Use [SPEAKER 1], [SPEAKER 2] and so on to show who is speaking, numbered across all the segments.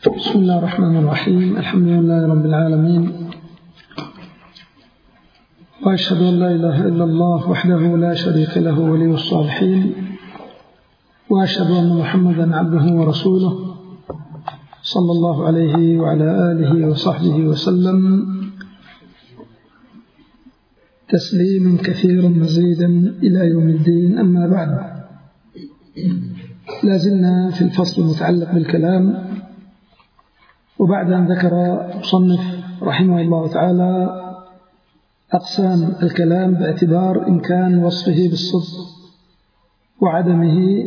[SPEAKER 1] بسم الله الرحمن الرحيم. الحمد لله رب العالمين، وأشهد أن لا إله إلا الله وحده لا شريك له ولي الصالحين، وأشهد أن محمدا عبده ورسوله صلى الله عليه وعلى آله وصحبه وسلم تسليما كثيرا مزيدا إلى يوم الدين. أما بعد، لازلنا في الفصل المتعلق بالكلام، وبعد أن ذكر مصنف رحمه الله تعالى أقسام الكلام باعتبار إمكان وصفه بالصدق وعدمه،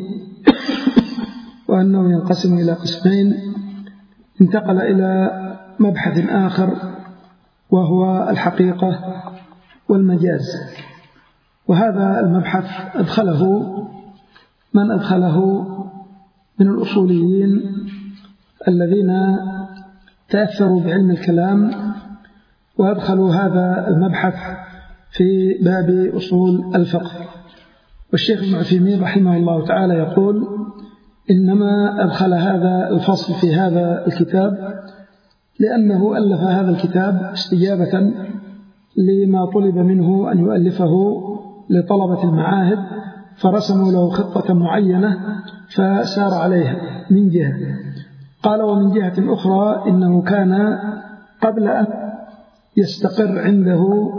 [SPEAKER 1] وأنه ينقسم إلى قسمين، انتقل إلى مبحث آخر وهو الحقيقة والمجاز. وهذا المبحث أدخله من أدخله من الأصوليين الذين تأثروا بعلم الكلام، وأدخلوا هذا المبحث في باب أصول الفقه. والشيخ ابن عثيمين رحمه الله تعالى يقول: إنما أدخل هذا الفصل في هذا الكتاب لأنه ألف هذا الكتاب استجابة لما طلب منه أن يؤلفه لطلبة المعاهد، فرسموا له خطة معينة فسار عليها من جهة. قال: ومن جهة أخرى إنه كان قبل أن يستقر عنده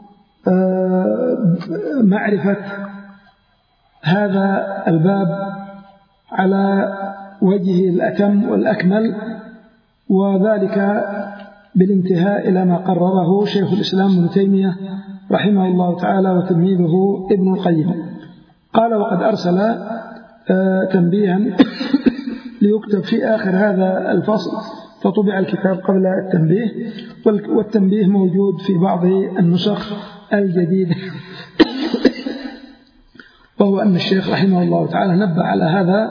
[SPEAKER 1] معرفة هذا الباب على وجهه الأتم والأكمل، وذلك بالانتهاء إلى ما قرره شيخ الإسلام ابن تيمية رحمه الله تعالى وتلميذه ابن القيم. قال: وقد أرسل تنبيها ليكتب في آخر هذا الفصل، فطبع الكتاب قبل التنبيه، والتنبيه موجود في بعض النسخ الجديدة. وهو أن الشيخ رحمه الله تعالى نبه على هذا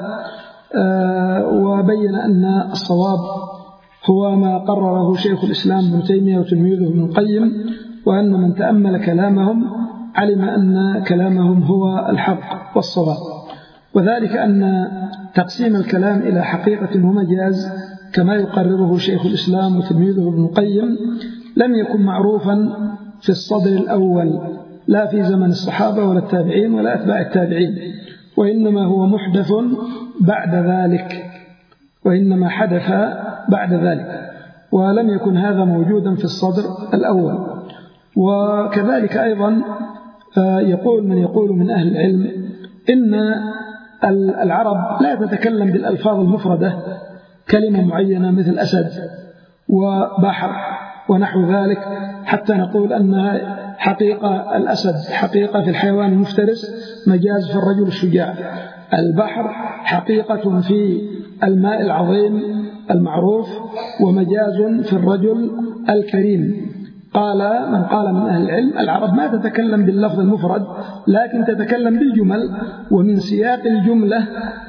[SPEAKER 1] وبين أن الصواب هو ما قرره شيخ الإسلام ابن تيمية وتلميذه ابن القيم، وأن من تأمل كلامهم علم أن كلامهم هو الحق والصواب. وذلك أن تقسيم الكلام إلى حقيقة ومجاز كما يقرره شيخ الإسلام وتلميذه ابن القيم لم يكن معروفا في الصدر الأول، لا في زمن الصحابة ولا التابعين ولا أتباع التابعين، وإنما هو محدث بعد ذلك، وإنما حدث بعد ذلك، ولم يكن هذا موجودا في الصدر الأول. وكذلك أيضا يقول من يقول من أهل العلم إن العرب لا تتكلم بالألفاظ المفردة، كلمة معينة مثل أسد وبحر ونحو ذلك، حتى نقول أن حقيقة الأسد حقيقة في الحيوان المفترس، مجاز في الرجل الشجاع. البحر حقيقة في الماء العظيم المعروف، ومجاز في الرجل الكريم. قال من قال من أهل العلم: العرب ما تتكلم باللفظ المفرد، لكن تتكلم بالجمل، ومن سياق الجملة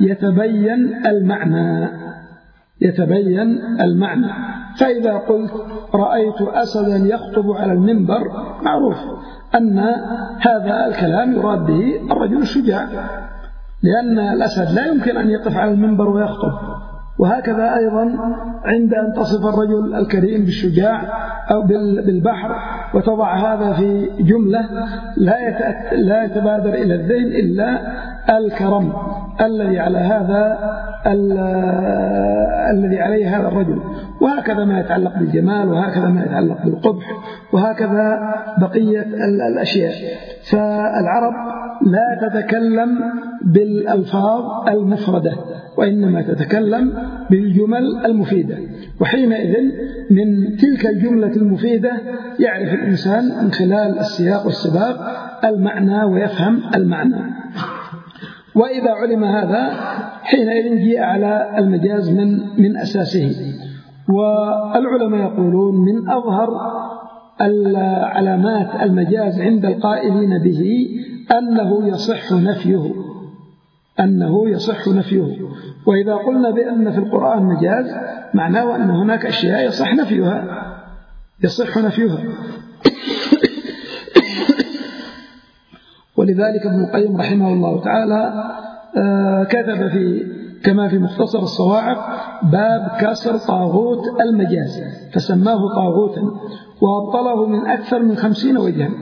[SPEAKER 1] يتبين المعنى. فإذا قلت: رأيت أسدا يخطب على المنبر، معروف أن هذا الكلام يراد به الرجل الشجاع، لأن الأسد لا يمكن أن يقف على المنبر ويخطب. وهكذا أيضا عند أن تصف الرجل الكريم بالشجاع أو بالبحر وتضع هذا في جملة لا يتبادر إلى الذهن إلا الكرم الذي عليه هذا الرجل. وهكذا ما يتعلق بالجمال، وهكذا ما يتعلق بالقبح، وهكذا بقية الأشياء. فالعرب لا تتكلم بالألفاظ المفردة، وإنما تتكلم بالجمل المفيدة، وحينئذ من تلك الجملة المفيدة يعرف الإنسان من خلال السياق والسباق المعنى ويفهم المعنى. وإذا علم هذا حينئذ جاء على المجاز من أساسه. والعلماء يقولون من أظهر علامات المجاز عند القائلين به أنه يصح نفيه. وإذا قلنا بأن في القرآن مجاز، معناه أن هناك أشياء يصح نفيها. ولذلك ابن القيم رحمه الله تعالى كتب في كما في مختصر الصواعق باب كسر طاغوت المجاز، فسماه طاغوتا وأبطله من أكثر من 50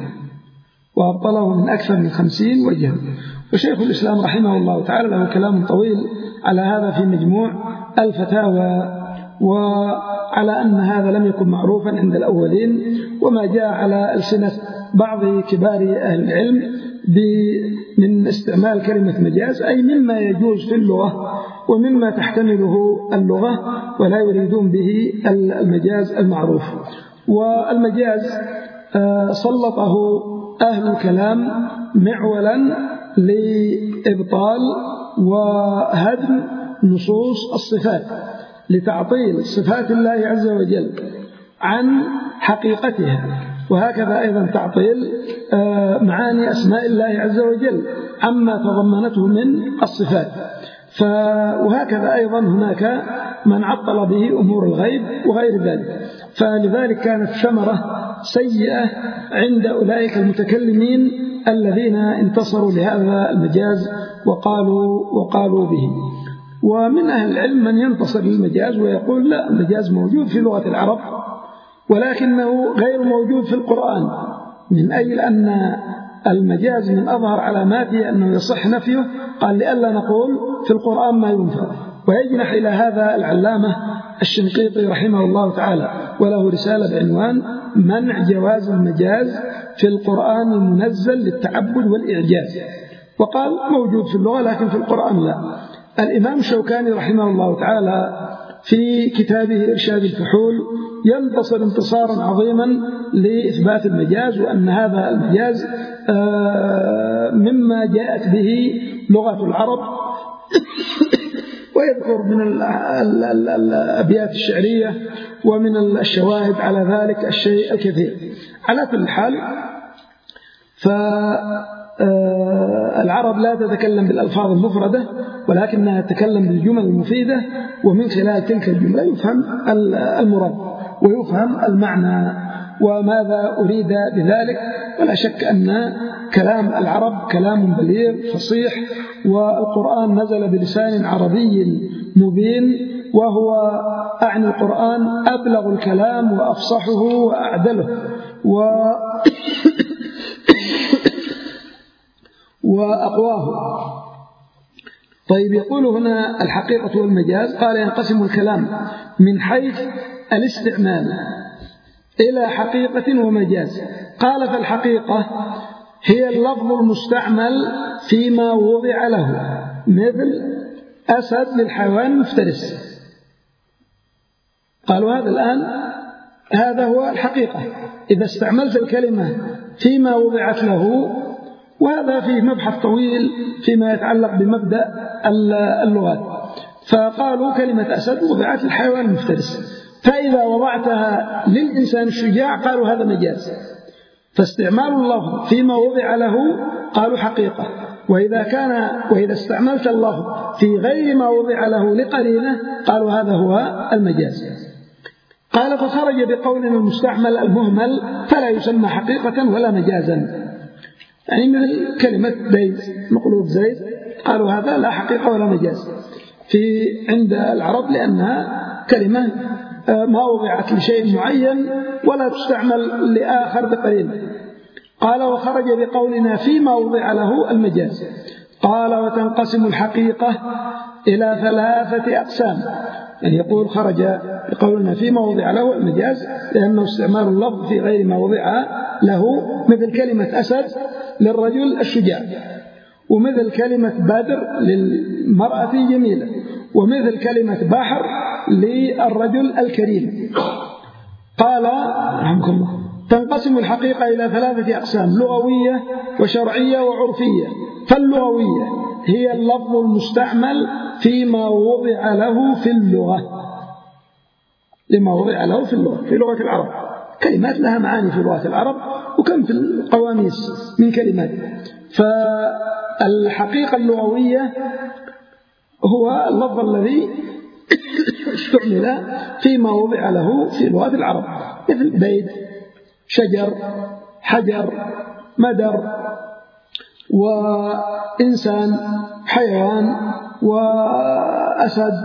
[SPEAKER 1] وجها. وشيخ الإسلام رحمه الله تعالى له كلام طويل على هذا في مجموع الفتاوى، وعلى أن هذا لم يكن معروفا عند الأولين، وما جاء على ألسنة بعض كبار أهل العلم من استعمال كلمة مجاز أي مما يجوز في اللغة ومما تحتمله اللغة، ولا يريدون به المجاز المعروف. والمجاز سلطه أهل الكلام معولا لإبطال وهدم نصوص الصفات، لتعطيل صفات الله عز وجل عن حقيقتها، وهكذا أيضا تعطيل معاني أسماء الله عز وجل عما تضمنته من الصفات. وهكذا أيضا هناك من عطل به أمور الغيب وغير ذلك. فلذلك كانت ثمرة سيئة عند أولئك المتكلمين الذين انتصروا لهذا المجاز وقالوا به. ومن أهل العلم من ينتصر للمجاز ويقول لا، المجاز موجود في لغة العرب ولكنه غير موجود في القرآن، من أجل أن المجاز من أظهر علاماته أنه يصح نفيه، قال لئلا نقول في القرآن ما ينفع. ويجنح إلى هذا العلامة الشنقيطي رحمه الله تعالى، وله رسالة بعنوان منع جواز المجاز في القرآن المنزل للتعبد والإعجاز، وقال موجود في اللغة لكن في القرآن لا. الإمام الشوكاني رحمه الله تعالى في كتابه إرشاد الفحول ينتصر انتصارا عظيما لإثبات المجاز، وأن هذا المجاز مما جاءت به لغة العرب ويذكر من الأبيات الشعرية ومن الشواهد على ذلك الشيء الكثير. على كل حال، فالعرب لا تتكلم بالألفاظ المفردة ولكنها تتكلم بالجمل المفيدة، ومن خلال تلك الجملة يفهم المراد ويفهم المعنى وماذا أريد بذلك. ولا شك أن كلام العرب كلام بليغ فصيح، والقرآن نزل بلسان عربي مبين، وهو أعني القرآن أبلغ الكلام وأفصحه وأعدله وأقواه. طيب، يقول هنا الحقيقة والمجاز، قال ينقسم الكلام من حيث الاستعمال إلى حقيقة ومجاز. قال فالحقيقة هي اللفظ المستعمل فيما وضع له، مثل أسد للحيوان المفترس. قالوا هذا هو الحقيقة إذا استعملت الكلمة فيما وضعت له، وهذا فيه مبحث طويل فيما يتعلق بمبدأ اللغات. فقالوا كلمة أسد وضعت للحيوان المفترس، فإذا وضعتها للإنسان الشجاع قالوا هذا مجاز. فاستعمال اللفظ فيما وضع له قالوا حقيقة، وإذا استعملت اللفظ في غير ما وضع له لقرينة قالوا هذا هو المجاز. قال فخرج بقولنا المستعمل المهمل فلا يسمى حقيقة ولا مجازا، يعني مثل كلمة بيت مقلوب زيت، قالوا هذا لا حقيقة ولا مجاز عند العرب، لأنها كلمة ما وضعت لشيء معين ولا تستعمل لآخر بقرينة. قال وخرج بقولنا فيما وضع له المجاز. قال وتنقسم الحقيقة إلى 3 أقسام، يعني يقول خرج بقولنا فيما وضع له المجاز لأنه استعمال اللفظ في غير ما وضع له، مثل كلمة أسد للرجل الشجاع، ومثل كلمة بدر للمرأة جميلة، ومثل كلمة بحر للرجل الكريم. قال رحمه الله تنقسم الحقيقة إلى 3 أقسام، لغوية وشرعية وعرفية. فاللغوية هي اللفظ المستعمل فيما وضع له في اللغة، لما وضع له في اللغة، في لغة العرب. كلمات لها معاني في لغة العرب، وكم في القواميس من كلمات. فالحقيقة اللغوية هو اللفظ الذي استعمل فيما وضع له في لغة العرب، مثل بيت، شجر، حجر، مدر، وإنسان، حيوان، وأسد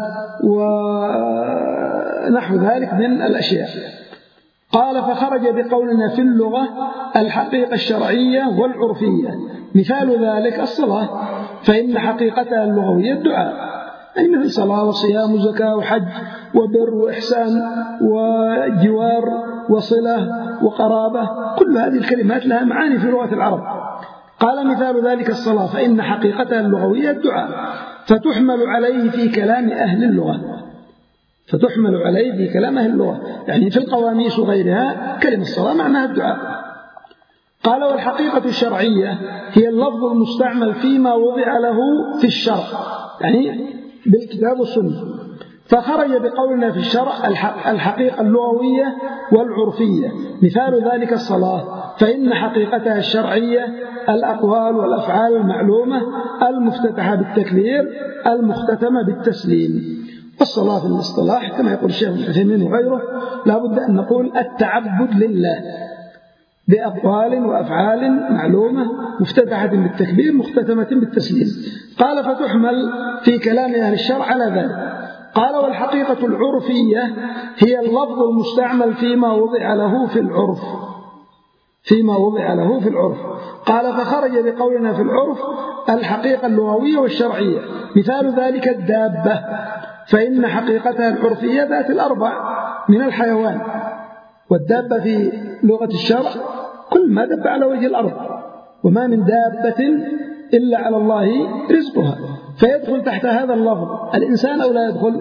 [SPEAKER 1] ونحو ذلك من الأشياء. قال فخرج بقولنا في اللغة الحقيقة الشرعية والعرفية، مثال ذلك الصلاة، فإن حقيقتها اللغوية الدعاء، يعني مثل صلاة وصيام وزكاة وحج وبر وإحسان وجوار وصلة وقرابة، كل هذه الكلمات لها معاني في لغة العرب. قال مثال ذلك الصلاة، فإن حقيقتها اللغوية الدعاء، فتحمل عليه في كلام أهل اللغة، فتحمل عليه في كلام أهل اللغة، يعني في القواميس وغيرها كلمة الصلاة معناها الدعاء. قال والحقيقة الشرعية هي اللفظ المستعمل فيما وضع له في الشرع، يعني بالكتاب والسنة. فخرج بقولنا في الشرع الحقيقة اللغوية والعرفية، مثال ذلك الصلاة، فإن حقيقتها الشرعية الأقوال والأفعال المعلومة المفتتحة بالتكبير المختتمة بالتسليم. الصلاة في الاصطلاح كما يقول الشيخ ابن عثيمين وغيره لا بد أن نقول التعبد لله بأقوال وأفعال معلومة مفتتحة بالتكبير مختتمة بالتسليم. قال فتحمل في كلام أهل الشرع على ذلك. قال والحقيقة العرفية هي اللفظ المستعمل فيما وضع له في العرف، فيما وضع له في العرف. قال فخرج بقولنا في العرف الحقيقة اللغوية والشرعية، مثال ذلك الدابة، فإن حقيقتها العرفية ذات الأربع من الحيوان، والدابة في لغة الشرع كل ما دب على وجه الأرض، وما من دابة إلا على الله رزقها، فيدخل تحت هذا اللفظ الإنسان أو لا يدخل؟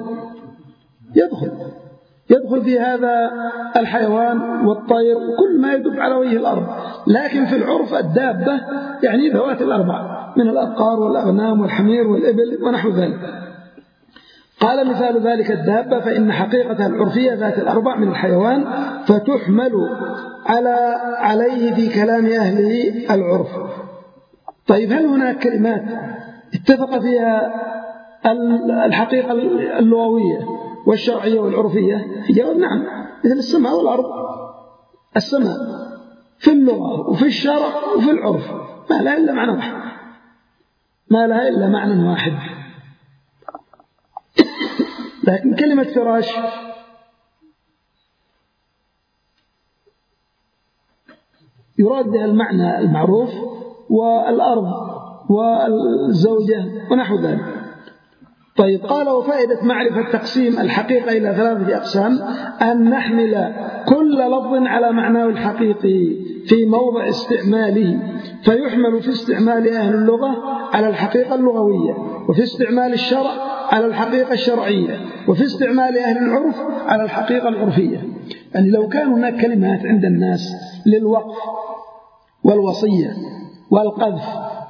[SPEAKER 1] يدخل في هذا الحيوان والطير وكل ما يدب على وجه الأرض. لكن في العرف الدابة يعني ذوات الأربع من الأبقار والأغنام والحمير والإبل ونحو ذلك. قال مثال ذلك الدابة، فإن حقيقتها العرفية ذات الأربع من الحيوان، فتحمل عليه في كلام أهله العرف. طيب هل هناك كلمات اتفق فيها الحقيقة اللغوية والشرعية والعرفية؟ الجواب نعم، مثل السماء والأرض. السماء في اللغة وفي الشرع وفي العرف ما لها إلا معنى واحد، ما لها إلا معنى واحد. لكن كلمة فراش يراد بها المعنى المعروف، والأرض والزوجة ونحو ذلك. طيب قال وفائدة معرفة تقسيم الحقيقة إلى ثلاثة أقسام أن نحمل كل لفظ على معناه الحقيقي في موضع استعماله، فيحمل في استعمال أهل اللغة على الحقيقة اللغوية، وفي استعمال الشرع على الحقيقة الشرعية، وفي استعمال أهل العرف على الحقيقة العرفية. يعني لو كان هناك كلمات عند الناس للوقف والوصية والقذف،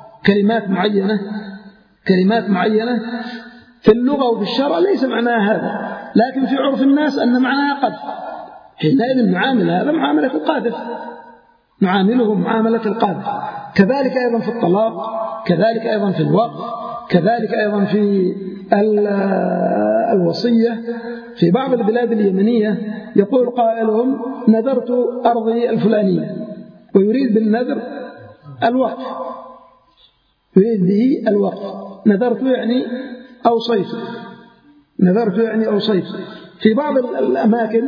[SPEAKER 1] كلمات معينة في اللغة وفي الشرع ليس معناها هذا، لكن في عرف الناس أن معناها قذف، حينئذ نعامل هذا معاملة القاذف، نعامله معاملة القاذف. كذلك أيضا في الطلاق، كذلك أيضا في الوقف، كذلك أيضا في الوصية. في بعض البلاد اليمنية يقول قائلهم نذرت أرضي الفلانية، ويريد بالنذر الوقف، يريد به الوقف. نذرت يعني أوصيت. في بعض الأماكن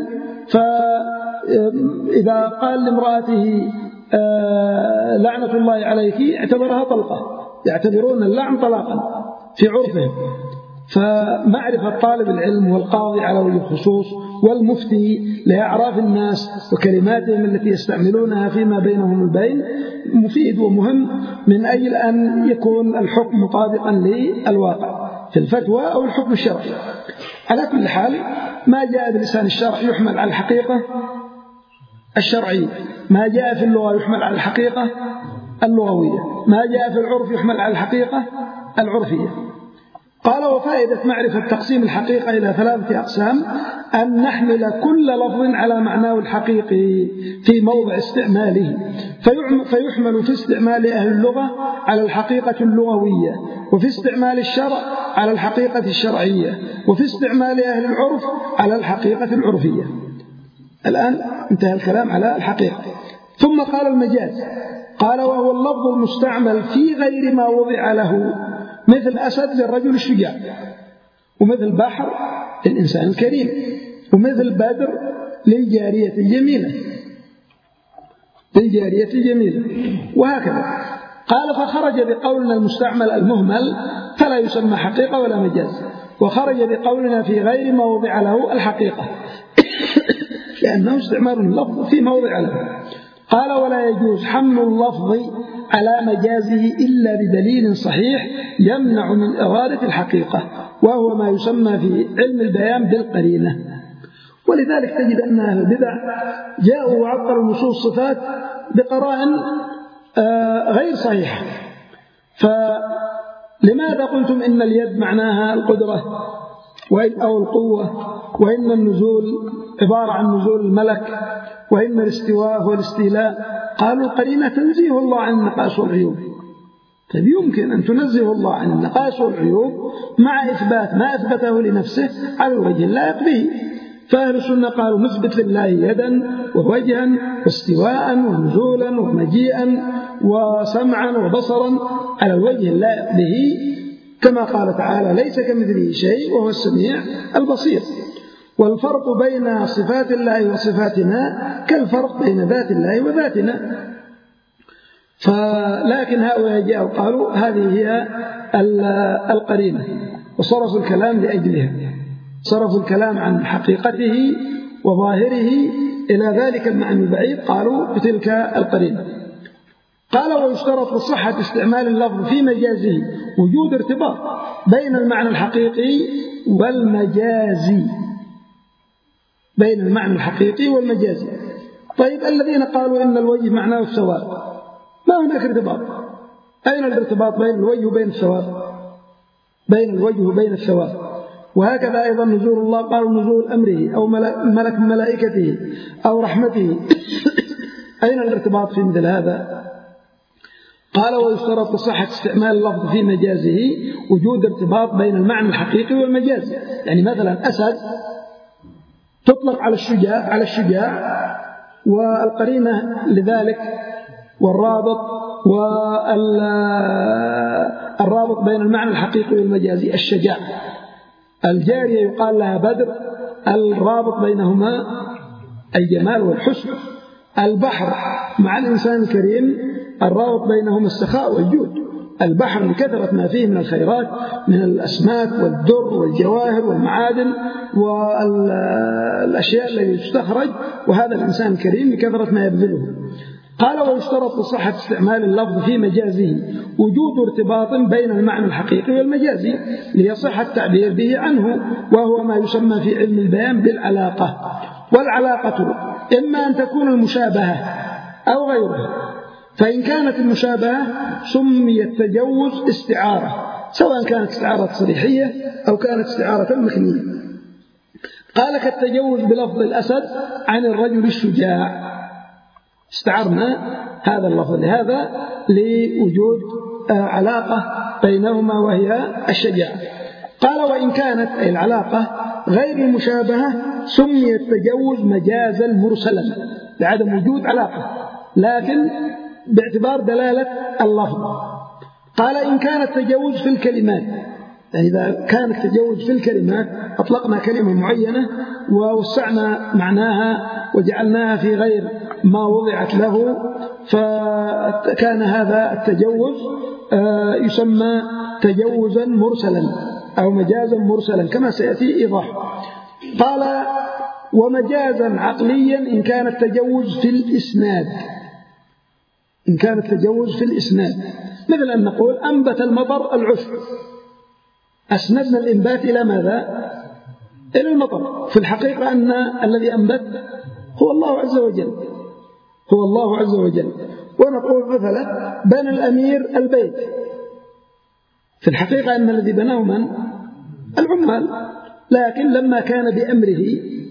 [SPEAKER 1] فإذا قال لامرأته لعنة الله عليك اعتبرها طلقة، يعتبرون اللعن طلاقا في عرفهم. فمعرفة طالب العلم والقاضي على وجه الخصوص والمفتي لإعراف الناس وكلماتهم التي يستعملونها فيما بينهم البين مفيد ومهم، من أجل أن يكون الحكم مطابقا للواقع في الفتوى أو الحكم الشرعي. على كل حال ما جاء بلسان الشرع يحمل على الحقيقة الشرعية، ما جاء في اللغة يحمل على الحقيقة اللغوية، ما جاء في العرف يحمل على الحقيقة العرفية. قال وفائدة معرفة تقسيم الحقيقة إلى ثلاثة أقسام أن نحمل كل لفظ على معناه الحقيقي في موضع استعماله، فيحمل في استعمال أهل اللغة على الحقيقة اللغوية، وفي استعمال الشرع على الحقيقة الشرعية، وفي استعمال أهل العرف على الحقيقة العرفية. الآن انتهى الكلام على الحقيقة. ثم قال المجاز، قال وهو اللفظ المستعمل في غير ما وضع له مثل أسد للرجل الشجاع، ومثل بحر للإنسان الكريم، ومثل بدر للجارية الجميلة وهكذا. قال فخرج بقولنا المستعمل المهمل فلا يسمى حقيقة ولا مجاز، وخرج بقولنا في غير موضع له الحقيقة لأنه استعمال اللفظ في موضع له. قال ولا يجوز حمل اللفظ على مجازه إلا بدليل صحيح يمنع من إرادة الحقيقة، وهو ما يسمى في علم البيان بالقرينة. ولذلك تجد أن أهل البدع جاءوا وعطلوا نصوص الصفات بقرائن غير صحيحة. فلماذا قلتم إن اليد معناها القدرة أو القوة، وإن النزول عبارة عن نزول الملك، وإن الاستواء هو الاستيلاء؟ قالوا القرينة تنزيه الله عن النقائص والعيوب. طيب يمكن أن تنزه الله عن النقائص والعيوب مع إثبات ما أثبته لنفسه على الوجه اللائق به. فأهل السنة قالوا نثبت لله يدا ووجها واستواء ونزولا ومجيئا وسمعا وبصرا على الوجه اللائق به، كما قال تعالى ليس كمثله شيء وهو السميع البصير. والفرق بين صفات الله وصفاتنا كالفرق بين ذات الله وذاتنا. لكن هؤلاء جاءوا قالوا هذه هي القرينة، وصرفوا الكلام لأجلها، صرفوا الكلام عن حقيقته وظاهره إلى ذلك المعنى البعيد، قالوا بتلك القرينة. قال ويشترط لصحة استعمال اللفظ في مجازه وجود ارتباط بين المعنى الحقيقي والمجازي، بين المعنى الحقيقي والمجازي. طيب الذين قالوا إن الوجه معناه الثواب، ما هناك ارتباط. أين الارتباط بين الوجه وبين الثواب؟ بين الوجه وبين الثواب. وهكذا أيضا نزول الله، قالوا نزول أمره أو ملك ملائكته أو رحمته أين الارتباط في مثل هذا؟ قال ويشترط لصحة استعمال اللفظ في مجازه وجود ارتباط بين المعنى الحقيقي والمجازي. يعني مثلا أسد تطلق على الشجاع والقرينة لذلك والرابط بين المعنى الحقيقي والمجازي الشجاع. الجارية يقال لها بدر، الرابط بينهما الجمال والحسن. البحر مع الإنسان الكريم الرابط بينهما السخاء والجود. البحر لكثرة ما فيه من الخيرات من الأسماك والدر والجواهر والمعادن والأشياء التي تستخرج، وهذا الإنسان الكريم لكثرة ما يبذله. قال ويشترط لصحة استعمال اللفظ في مجازه وجود ارتباط بين المعنى الحقيقي والمجازي ليصح التعبير به عنه، وهو ما يسمى في علم البيان بالعلاقة. والعلاقة إما أن تكون المشابهة أو غيرها، فإن كانت المشابهة سمي التجوز استعارة، سواء كانت استعارة صريحية أو كانت استعارة مكنية. قال كالتجوز بلفظ الأسد عن الرجل الشجاع، استعرنا هذا اللفظ لهذا لوجود علاقة بينهما وهي الشجاعة. قال وإن كانت أي العلاقة غير المشابهة سمي التجوز مجازا مرسلا لعدم وجود علاقة، لكن باعتبار دلالة اللفظ. قال إن كان التجوز في الكلمات، يعني إذا كان التجوز في الكلمات أطلقنا كلمة معينة ووسعنا معناها وجعلناها في غير ما وضعت له، فكان هذا التجوز يسمى تجوزا مرسلا أو مجازا مرسلا كما سيأتي إيضاحه. قال ومجازا عقليا إن كان التجوز في الإسناد، إن كان التجوز في الإسناد، مثل أن نقول أنبت المطر العشب، أسندنا الإنبات إلى ماذا؟ إلى المطر. في الحقيقة أن الذي أنبت هو الله عز وجل، هو الله عز وجل. ونقول مثلا بنى الأمير البيت، في الحقيقة أن الذي بناه من؟ العمال، لكن لما كان بأمره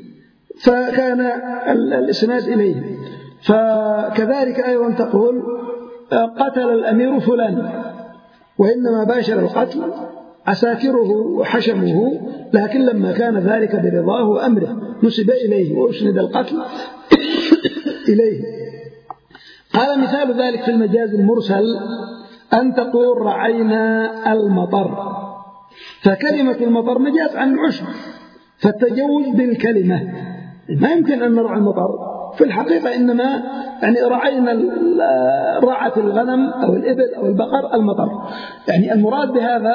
[SPEAKER 1] فكان الإسناد إليه. فكذلك أيضا تقول قتل الأمير فلان، وإنما باشر القتل عساكره وحشمه، لكن لما كان ذلك برضاه وأمره نسب إليه وأسند القتل إليه. قال مثال ذلك في المجاز المرسل أن تقول رعينا المطر، فكلمة المطر مجاز عن العشب، فالتجوز بالكلمة. ما يمكن أن نرعى المطر في الحقيقة، إنما يعني رعينا رعت الغنم أو الإبل أو البقر المطر، يعني المراد بهذا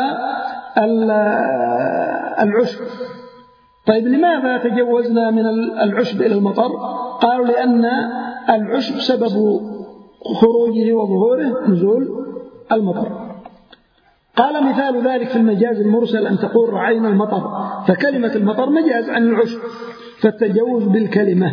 [SPEAKER 1] العشب. طيب لماذا تجوزنا من العشب إلى المطر؟ قالوا لأن العشب سبب خروجه وظهوره نزول المطر. قال مثال ذلك في المجاز المرسل أن تقول رعينا المطر، فكلمة المطر مجاز عن العشب، فالتجوز بالكلمة.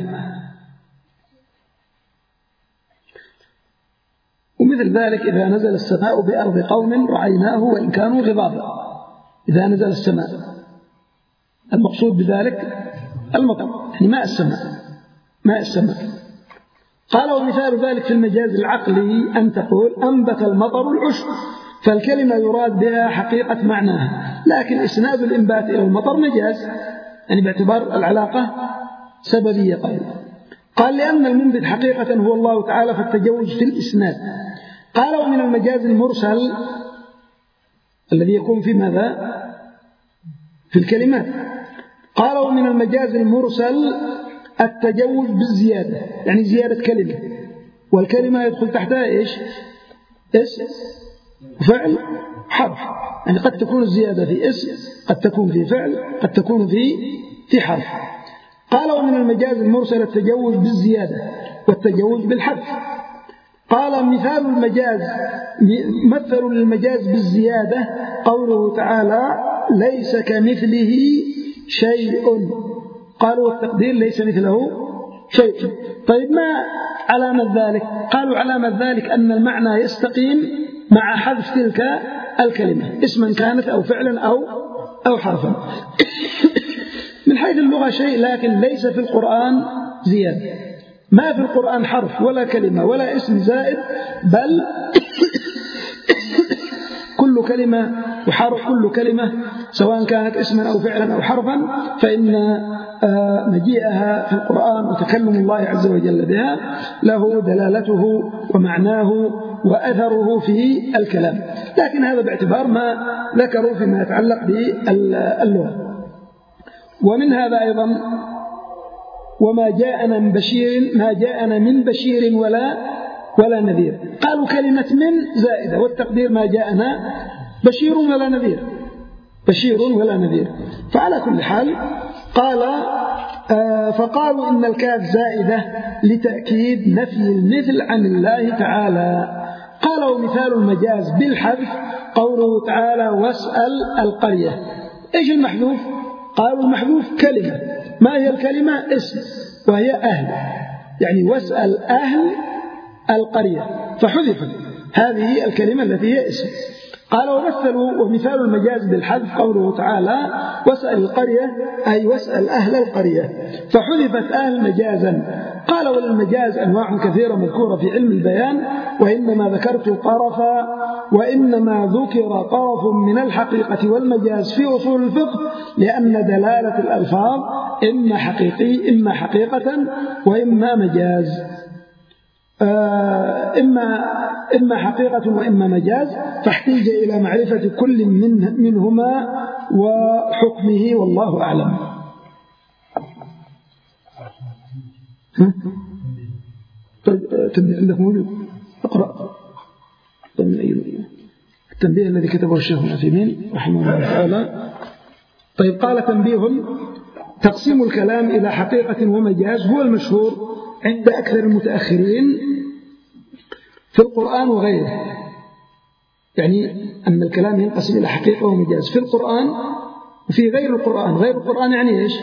[SPEAKER 1] ومثل ذلك إذا نزل السماء بأرض قوم رعيناه وإن كانوا غضابا، إذا نزل السماء المقصود بذلك المطر، يعني ماء السماء. قال ومثال ذلك في المجاز العقلي أن تقول أنبت المطر العشب، فالكلمة يراد بها حقيقة معناها، لكن إسناد الإنبات إلى المطر مجاز، يعني باعتبار العلاقة سببية. قال لأن المنبت حقيقة هو الله تعالى، فالتجوز في الإسناد. قال ومن المجاز المرسل الذي يكون في ماذا؟ في الكلمات. قال ومن المجاز المرسل التجوز بالزيادة، يعني زيادة كلمة، والكلمة يدخل تحتها إيش؟ اسم فعل حرف، يعني قد تكون الزيادة في اسم، قد تكون في فعل، قد تكون في حرف. قال ومن المجاز المرسل التجوز بالزيادة والتجوز بالحذف. قال مثال المجاز مثل للمجاز بالزيادة قوله تعالى ليس كمثله شيء، قالوا والتقدير ليس مثله شيء. طيب ما علامة ذلك؟ قالوا علامة ذلك أن المعنى يستقيم مع حذف تلك الكلمة، اسما كانت أو فعلا أو حرفا. من حيث اللغة شيء، لكن ليس في القرآن زيادة، ما في القرآن حرف ولا كلمة ولا اسم زائد، بل كل كلمة وحرف، كل كلمة سواء كانت اسما أو فعلا أو حرفا، فإن مجيئها في القرآن وتكلم الله عز وجل بها له دلالته ومعناه وأثره في الكلام، لكن هذا باعتبار ما ذكروا فيما يتعلق باللغة. ومن هذا أيضا وما جاءنا من بشير، ما جاءنا من بشير ولا نذير. قالوا كلمة من زائدة، والتقدير ما جاءنا بشير ولا نذير، بشير ولا نذير. فعلى كل حال قال فقالوا إن الكاف زائدة لتأكيد نفي المثل عن الله تعالى. قال ومثال المجاز بالحذف قوله تعالى واسأل القرية. إيش المحذوف؟ قالوا المحذوف كلمة. ما هي الكلمة؟ اسم، وهي أهل، يعني واسأل أهل القرية، فحذفت هذه الكلمة التي هي اسم. قال ومثلوا ومثال المجاز بالحذف قوله تعالى واسأل القرية، أي واسأل أهل القرية، فحذفت أهل مجازا. قال وللمجاز أنواع كثيرة مذكورة في علم البيان، وإنما ذكرت طرفا، وإنما ذكر طرف من الحقيقة والمجاز في أصول الفقه، لأن دلالة الألفاظ إما حقيقة وإما مجاز، إما حقيقة وإما مجاز، فاحتاج إلى معرفة كل منهما وحكمه، والله أعلم. تنبيه عندك موجود؟ اقرأ. التنبيه الذي كتبه الشيخ ابن عثيمين رحمه الله تعالى. طيب قال تنبيه: تقسيم الكلام إلى حقيقة ومجاز هو المشهور عند أكثر المتأخرين في القرآن وغيره، يعني أن الكلام ينقسم إلى حقيقة ومجاز في القرآن وفي غير القرآن. غير القرآن يعني إيش؟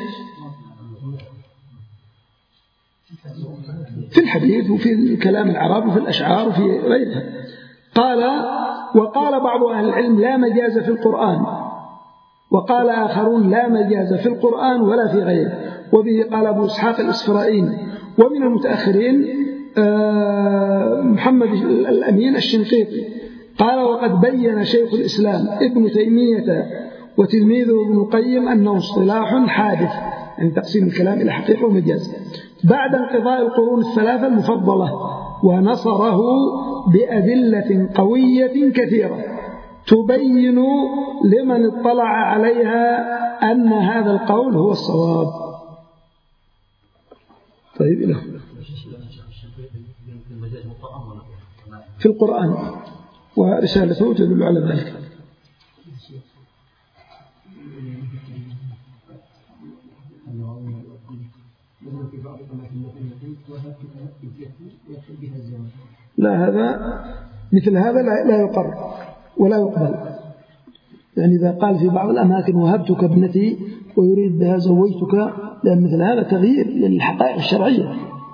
[SPEAKER 1] في الحديث وفي الكلام العربي وفي الأشعار وفي غيرها. وقال بعض أهل العلم لا مجاز في القرآن، وقال آخرون لا مجاز في القرآن ولا في غيره، وبه قال أبو إسحاق الإسفرائيني. ومن المتأخرين محمد الأمين الشنقيطي قال: وقد بين شيخ الإسلام ابن تيمية وتلميذه ابن القيم أنه اصطلاح حادث، يعني تقسيم الكلام إلى حقيقة ومجاز، بعد انقضاء القرون الثلاثة المفضلة، ونصره بأدلة قوية كثيرة تبين لمن اطلع عليها أن هذا القول هو الصواب. طيب إله في القرآن ورسالته تدل على ذلك. لا، هذا مثل هذا لا يقر ولا يقبل. يعني إذا قال في بعض الأماكن وهبتك ابنتي ويريد بها زوجتك، لأن مثل هذا تغيير للحقائق الشرعية.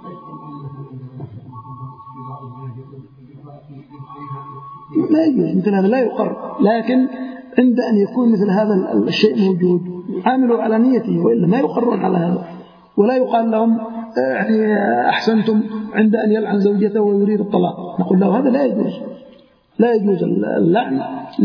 [SPEAKER 1] لا يجوز، مثل هذا لا يقر. لكن عند أن يكون مثل هذا الشيء موجود عاملوا على نيته، وإلا ما يقرون على هذا. ولا يقال لهم يعني أحسنتم عند أن يلعن زوجته ويريد الطلاق، نقول له هذا لا يجوز. لا يجوز اللعن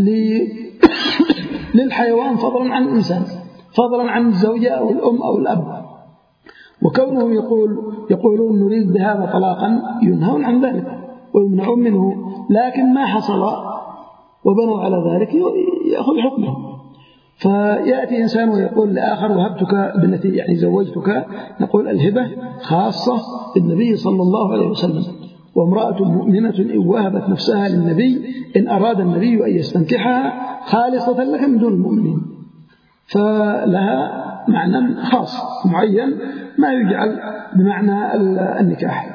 [SPEAKER 1] للحيوان فضلا عن الإنسان، فضلا عن الزوجة أو الأم أو الأب. وكونهم يقولون نريد بهذا طلاقا ينهون عن ذلك ويمنعون منه، لكن ما حصل وبنوا على ذلك يأخذ حكمه. فيأتي إنسان ويقول لآخر وهبتك ابنتي يعني زوجتك، نقول الهبة خاصة بالنبي صلى الله عليه وسلم، وامرأة مؤمنة إن وهبت نفسها للنبي إن أراد النبي أن يستنكحها خالصة لك من دون المؤمنين، فلها معنى خاص معين ما يجعل بمعنى النكاح.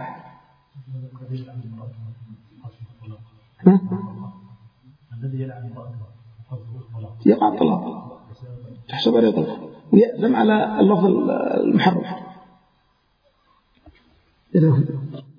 [SPEAKER 1] يقع الطلاق، تحسب عليه طلاق ويأثم على اللفظ المحرم.